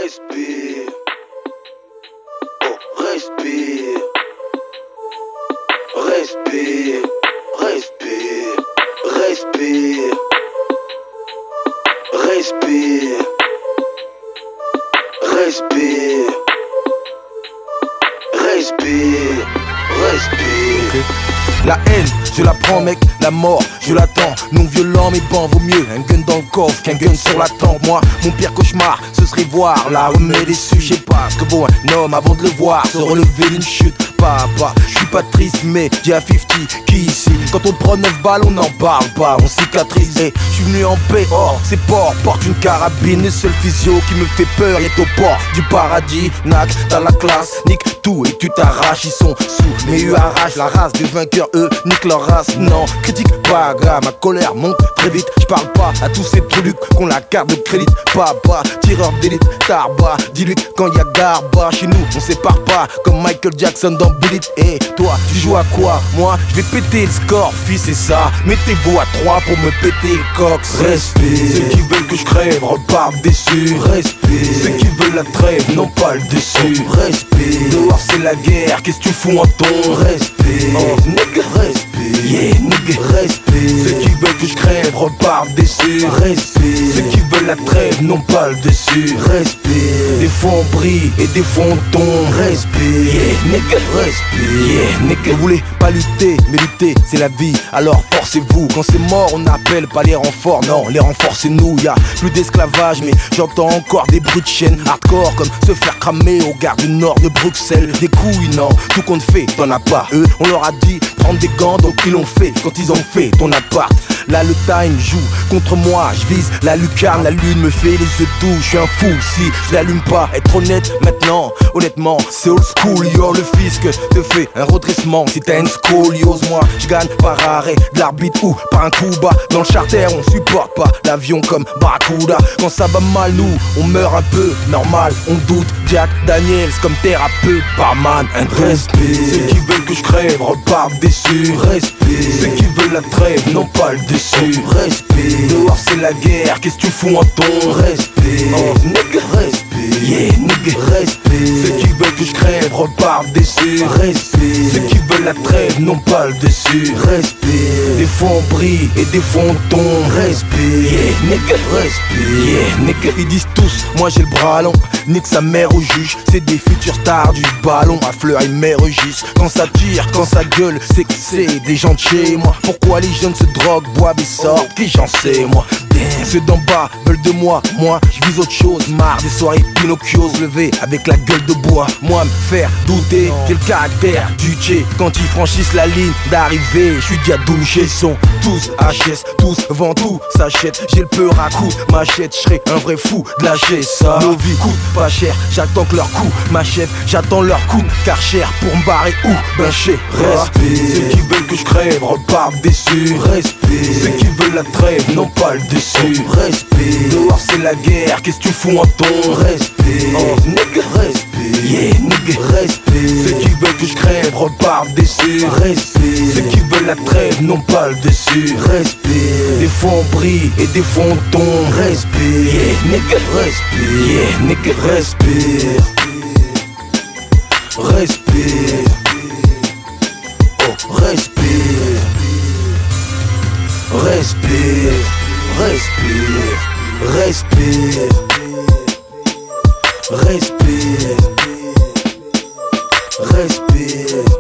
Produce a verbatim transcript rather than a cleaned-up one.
respire. Oh, respire. Respire. Respire. Respire. Respire. Respire. Respire. Respire. Okay. La haine, je la prends mec, la mort, je l'attends. Non violent mais bon, vaut mieux un gun dans le coffre qu'un gun sur la tempe. Moi, mon pire cauchemar, ce serait voir la remède déçue. Je sais pas ce que vaut un homme avant de le voir se relever d'une chute. Papa, je suis pas triste mais j'ai à cinquante qui ici. Quand on prend neuf balles on n'en parle pas, on cicatrise. Et je suis venu en paix, or c'est port, porte une carabine. Le seul physio qui me fait peur est au port du paradis. Nac, dans la classe, nique tout et tu t'arraches. Ils sont sous, mais eux arrachent la race des vainqueurs, eux nique leur race. Non, critique pas grave, ma colère monte très vite. Je parle pas à tous ces trucs qu'on la carte de crédit. Papa, tireur d'élite, tarba, dis-lui quand y'a garba. Chez nous, on sépare pas comme Michael Jackson dans Billy. Et hey, toi, tu joues à quoi? Moi, je vais péter le score, fils, c'est ça. Mettez-vous à trois pour me péter le cox. Respire. Ceux qui veulent que je crève repartent déçus. Respire. Ceux qui veulent la trêve n'ont pas le dessus. Respire. Dehors c'est la guerre, qu'est-ce que tu fous en ton? Respire. Oh, nigga. Respire. Yeah, nigga. Respire. Ceux qui veulent que je crève repartent déçus. Respire. Ceux qui veulent la trêve n'ont pas le dessus. Respire. Des fois on brille et des fois on tombe. Respire. Yeah, nigga. Respire. Yeah, nigga. Vous voulez pas lutter, mais lutter c'est la vie. Alors forcez-vous, quand c'est mort on n'appelle pas les renforts. Non, les renforts c'est nous. Y'a plus d'esclavage mais j'entends encore des bruits de chaîne. Hardcore comme se faire cramer au gare du nord de Bruxelles. Des couilles non, tout compte fait, t'en as pas. Eux on leur a dit prendre des gants donc ils l'ont fait. Quand ils ont fait ton appart, là le time joue contre moi. Je vise la lucarne, la lune me fait les yeux doux. Je suis un fou si je l'allume pas. Être honnête maintenant, honnêtement c'est old school. Yo le fisc te fait un redressement si t'as une scoliose. Moi je gagne par arrêt de l'arbitre ou par un coup bas. Dans le charter on supporte pas l'avion comme Barracuda. Quand ça va mal nous on meurt un peu, normal on doute. Jack Daniels comme thérapeute, barman, un respire. Ceux qui veulent que je crève repartent déçus. Respire. Ceux qui veulent la trêve n'ont pas le dessus. Respire. Dehors c'est la guerre, qu'est-ce que tu fous en ton? Respire. Oh nigga. Respire. Yeah nigga. Respire. Ceux qui veulent que je crève repartent déçus. Respire. Ceux qui veulent la trêve n'ont pas le dessus. Respire. Des fois on brille et des fois on tombe. Respire. Yeah nigga. Respire. Yeah nigga. Ils disent tous, moi j'ai le bras long. Nique sa mère au juge, c'est des futurs stars du ballon. À fleur et mes registres. Quand ça tire, quand ça gueule, c'est que c'est des gens de chez moi. Pourquoi les jeunes se droguent, boivent et sortent? Qui j'en sais moi? Damn. Ceux d'en bas veulent de moi, moi je vise autre chose. Marre des soirées Pinocchio se lever avec la gueule de bois. Moi me faire douter, j'ai le caractère du Tché. Quand ils franchissent la ligne d'arrivée, je suis déjà douché. Ils sont tous H S, tous vend tout, s'achète. J'ai le peur à coup, machette, je serai un vrai fou de lâcher ça. Nos vies coûtent pas cher, j'attends que leur coup m'achève. J'attends leur coup, car cher pour me barrer où? Ben chez Respire. Ceux qui veulent que je crève repartent déçus. Respire. Ceux qui veulent la trêve n'ont pas le dessus. Respire. Dehors c'est la guerre, qu'est-ce que tu fous en ton? Respire. Oh nigga. Respire. Yeah nigga. Respire. Ceux qui veulent que je crève repartent déçus. Respire. Ceux qui veulent la trêve n'ont pas le dessus. Respire. Des fois on brille et des fois on tombe. Respire. Yeah nigga. Respire. Yeah nigga. Respire. Respire. Oh, respire. Respire. Respire. Respire. Respire. Respire.